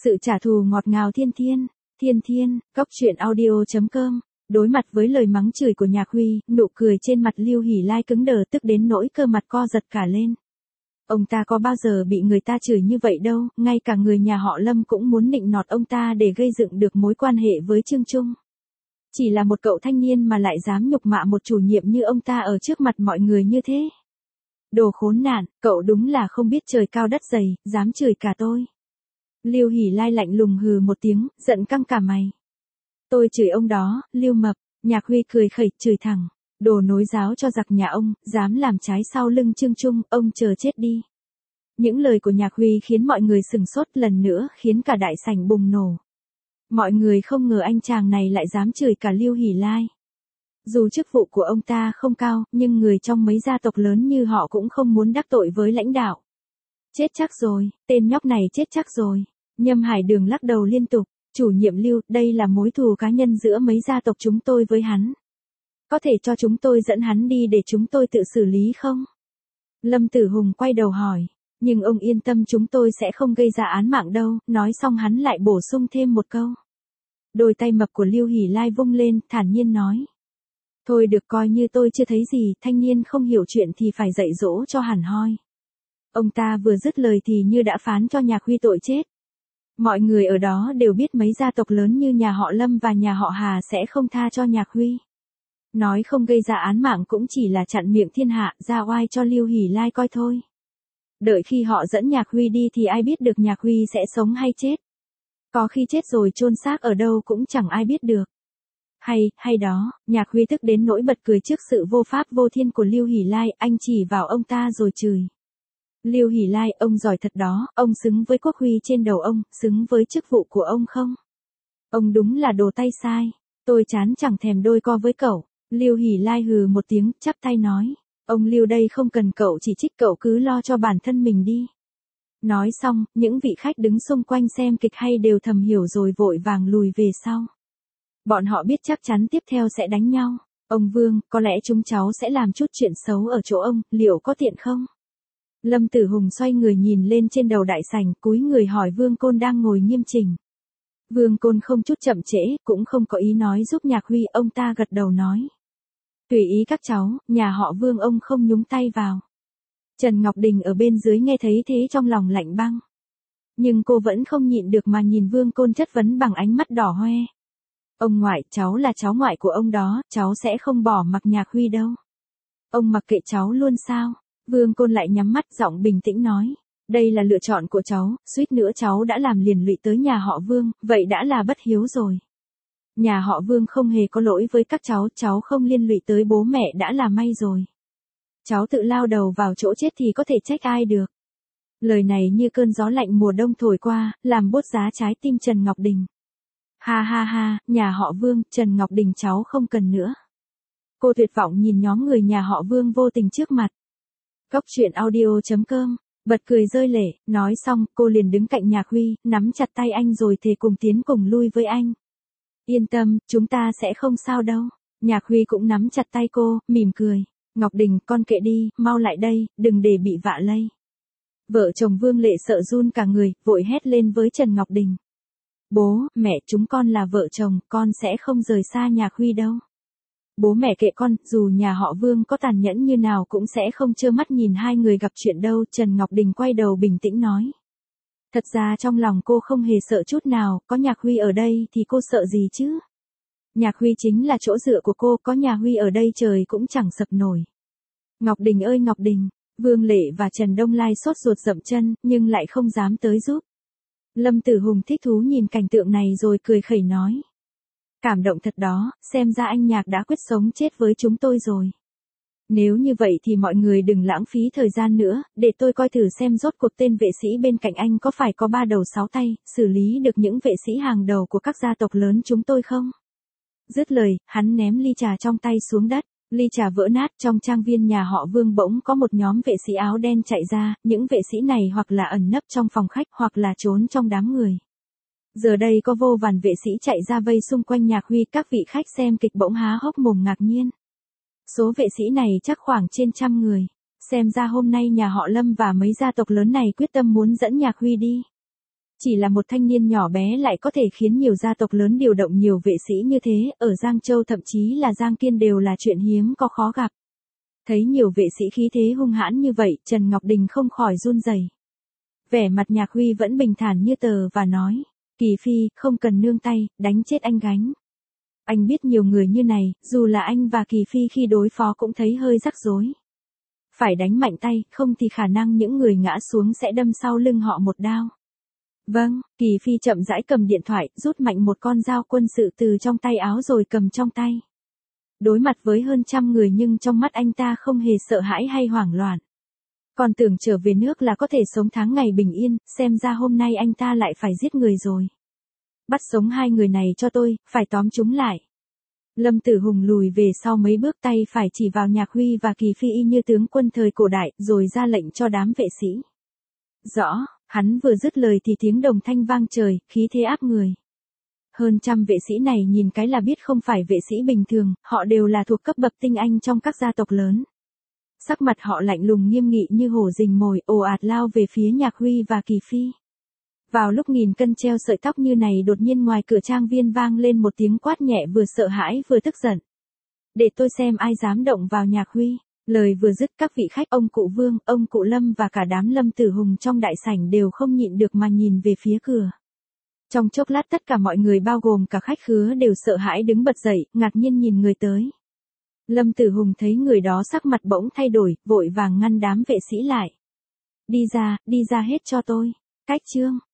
Sự trả thù ngọt ngào thiên thiên, góc truyện audio.com. Đối mặt với lời mắng chửi của Nhạc Huy, nụ cười trên mặt Lưu Hỷ Lai cứng đờ tức đến nỗi cơ mặt co giật cả lên. Ông ta có bao giờ bị người ta chửi như vậy đâu, ngay cả người nhà họ Lâm cũng muốn nịnh nọt ông ta để gây dựng được mối quan hệ với Trương Trung. Chỉ là một cậu thanh niên mà lại dám nhục mạ một chủ nhiệm như ông ta ở trước mặt mọi người như thế. Đồ khốn nạn, cậu đúng là không biết trời cao đất dày, dám chửi cả tôi. Lưu Hỷ Lai lạnh lùng hừ một tiếng, giận căng cả mày. Tôi chửi ông đó, Lưu Mập. Nhạc Huy cười khẩy, chửi thẳng. Đồ nối giáo cho giặc nhà ông, dám làm trái sau lưng Trương Trung, ông chờ chết đi. Những lời của Nhạc Huy khiến mọi người sửng sốt lần nữa, khiến cả đại sảnh bùng nổ. Mọi người không ngờ anh chàng này lại dám chửi cả Lưu Hỷ Lai. Dù chức vụ của ông ta không cao, nhưng người trong mấy gia tộc lớn như họ cũng không muốn đắc tội với lãnh đạo. Chết chắc rồi, tên nhóc này chết chắc rồi. Nhâm Hải Đường lắc đầu liên tục. Chủ nhiệm Lưu, đây là mối thù cá nhân giữa mấy gia tộc chúng tôi với hắn. Có thể cho chúng tôi dẫn hắn đi để chúng tôi tự xử lý không? Lâm Tử Hùng quay đầu hỏi. Nhưng ông yên tâm, chúng tôi sẽ không gây ra án mạng đâu. Nói xong hắn lại bổ sung thêm một câu. Đôi tay mập của Lưu Hỷ Lai vung lên, thản nhiên nói. Thôi được, coi như tôi chưa thấy gì, thanh niên không hiểu chuyện thì phải dạy dỗ cho hẳn hoi. Ông ta vừa dứt lời thì như đã phán cho Nhạc Huy tội chết. Mọi người ở đó đều biết mấy gia tộc lớn như nhà họ Lâm và nhà họ Hà sẽ không tha cho Nhạc Huy. Nói không gây ra án mạng cũng chỉ là chặn miệng thiên hạ, ra oai cho Lưu Hỷ Lai coi thôi. Đợi khi họ dẫn Nhạc Huy đi thì ai biết được Nhạc Huy sẽ sống hay chết. Có khi chết rồi chôn xác ở đâu cũng chẳng ai biết được. Hay đó, Nhạc Huy tức đến nỗi bật cười trước sự vô pháp vô thiên của Lưu Hỷ Lai, anh chỉ vào ông ta rồi chửi. Lưu Hỷ Lai, ông giỏi thật đó, ông xứng với quốc huy trên đầu ông, xứng với chức vụ của ông không? Ông đúng là đồ tay sai, tôi chán chẳng thèm đôi co với cậu. Lưu Hỷ Lai hừ một tiếng, chắp tay nói, ông Lưu đây không cần cậu chỉ trích, cậu cứ lo cho bản thân mình đi. Nói xong, những vị khách đứng xung quanh xem kịch hay đều thầm hiểu rồi vội vàng lùi về sau. Bọn họ biết chắc chắn tiếp theo sẽ đánh nhau. Ông Vương, có lẽ chúng cháu sẽ làm chút chuyện xấu ở chỗ ông, liệu có tiện không? Lâm Tử Hùng xoay người nhìn lên trên đầu đại sảnh, cúi người hỏi Vương Côn đang ngồi nghiêm chỉnh. Vương Côn không chút chậm trễ, cũng không có ý nói giúp Nhạc Huy, ông ta gật đầu nói. Tùy ý các cháu, nhà họ Vương ông không nhúng tay vào. Trần Ngọc Đình ở bên dưới nghe thấy thế trong lòng lạnh băng. Nhưng cô vẫn không nhịn được mà nhìn Vương Côn chất vấn bằng ánh mắt đỏ hoe. Ông ngoại, cháu là cháu ngoại của ông đó, cháu sẽ không bỏ mặc Nhạc Huy đâu. Ông mặc kệ cháu luôn sao? Vương Côn lại nhắm mắt, giọng bình tĩnh nói. Đây là lựa chọn của cháu, suýt nữa cháu đã làm liền lụy tới nhà họ Vương, vậy đã là bất hiếu rồi. Nhà họ Vương không hề có lỗi với các cháu không liên lụy tới bố mẹ đã là may rồi. Cháu tự lao đầu vào chỗ chết thì có thể trách ai được. Lời này như cơn gió lạnh mùa đông thổi qua, làm buốt giá trái tim Trần Ngọc Đình. Ha, nhà họ Vương, Trần Ngọc Đình cháu không cần nữa. Cô tuyệt vọng nhìn nhóm người nhà họ Vương vô tình trước mặt. Góc truyện audio.com, bật cười rơi lệ, nói xong, cô liền đứng cạnh Nhạc Huy, nắm chặt tay anh rồi thề cùng tiến cùng lui với anh. Yên tâm, chúng ta sẽ không sao đâu. Nhạc Huy cũng nắm chặt tay cô, mỉm cười. Ngọc Đình, con kệ đi, mau lại đây, đừng để bị vạ lây. Vợ chồng Vương Lệ sợ run cả người, vội hét lên với Trần Ngọc Đình. Bố, mẹ, chúng con là vợ chồng, con sẽ không rời xa Nhạc Huy đâu. Bố mẹ kệ con, dù nhà họ Vương có tàn nhẫn như nào cũng sẽ không trơ mắt nhìn hai người gặp chuyện đâu. Trần Ngọc Đình quay đầu bình tĩnh nói. Thật ra trong lòng cô không hề sợ chút nào, có Nhạc Huy ở đây thì cô sợ gì chứ? Nhạc Huy chính là chỗ dựa của cô, có nhà Huy ở đây trời cũng chẳng sập nổi. Ngọc Đình ơi Ngọc Đình, Vương Lệ và Trần Đông Lai sốt ruột dậm chân, nhưng lại không dám tới giúp. Lâm Tử Hùng thích thú nhìn cảnh tượng này rồi cười khẩy nói. Cảm động thật đó, xem ra anh Nhạc đã quyết sống chết với chúng tôi rồi. Nếu như vậy thì mọi người đừng lãng phí thời gian nữa, để tôi coi thử xem rốt cuộc tên vệ sĩ bên cạnh anh có phải có 3 đầu 6 tay, xử lý được những vệ sĩ hàng đầu của các gia tộc lớn chúng tôi không? Dứt lời, hắn ném ly trà trong tay xuống đất, ly trà vỡ nát. Trong trang viên nhà họ Vương bỗng có một nhóm vệ sĩ áo đen chạy ra, những vệ sĩ này hoặc là ẩn nấp trong phòng khách hoặc là trốn trong đám người. Giờ đây có vô vàn vệ sĩ chạy ra vây xung quanh Nhạc Huy, các vị khách xem kịch bỗng há hốc mồm ngạc nhiên. Số vệ sĩ này chắc khoảng trên 100 người, xem ra hôm nay nhà họ Lâm và mấy gia tộc lớn này quyết tâm muốn dẫn Nhạc Huy đi. Chỉ là một thanh niên nhỏ bé lại có thể khiến nhiều gia tộc lớn điều động nhiều vệ sĩ như thế, ở Giang Châu thậm chí là Giang Kiên đều là chuyện hiếm có khó gặp. Thấy nhiều vệ sĩ khí thế hung hãn như vậy, Trần Ngọc Đình không khỏi run rẩy. Vẻ mặt Nhạc Huy vẫn bình thản như tờ và nói, Kỳ Phi, không cần nương tay, đánh chết anh gánh. Anh biết nhiều người như này, dù là anh và Kỳ Phi khi đối phó cũng thấy hơi rắc rối. Phải đánh mạnh tay, không thì khả năng những người ngã xuống sẽ đâm sau lưng họ một đao. Vâng, Kỳ Phi chậm rãi cầm điện thoại, rút mạnh một con dao quân sự từ trong tay áo rồi cầm trong tay. Đối mặt với hơn 100 người nhưng trong mắt anh ta không hề sợ hãi hay hoảng loạn. Còn tưởng trở về nước là có thể sống tháng ngày bình yên, xem ra hôm nay anh ta lại phải giết người rồi. Bắt sống hai người này cho tôi, phải tóm chúng lại. Lâm Tử Hùng lùi về sau mấy bước, tay phải chỉ vào Nhạc Huy và Kỳ Phi y như tướng quân thời cổ đại, rồi ra lệnh cho đám vệ sĩ. Rõ, hắn vừa dứt lời thì tiếng đồng thanh vang trời, khí thế áp người. Hơn 100 vệ sĩ này nhìn cái là biết không phải vệ sĩ bình thường, họ đều là thuộc cấp bậc tinh anh trong các gia tộc lớn. Sắc mặt họ lạnh lùng nghiêm nghị như hổ rình mồi, ồ ạt lao về phía Nhạc Huy và Kỳ Phi. Vào lúc nghìn cân treo sợi tóc như này, đột nhiên ngoài cửa trang viên vang lên một tiếng quát nhẹ vừa sợ hãi vừa tức giận. Để tôi xem ai dám động vào Nhạc Huy. Lời vừa dứt, các vị khách, ông cụ Vương, ông cụ Lâm và cả đám Lâm Tử Hùng trong đại sảnh đều không nhịn được mà nhìn về phía cửa. Trong chốc lát tất cả mọi người bao gồm cả khách khứa đều sợ hãi đứng bật dậy, ngạc nhiên nhìn người tới. Lâm Tử Hùng thấy người đó sắc mặt bỗng thay đổi, vội vàng ngăn đám vệ sĩ lại. Đi ra hết cho tôi. Cách chương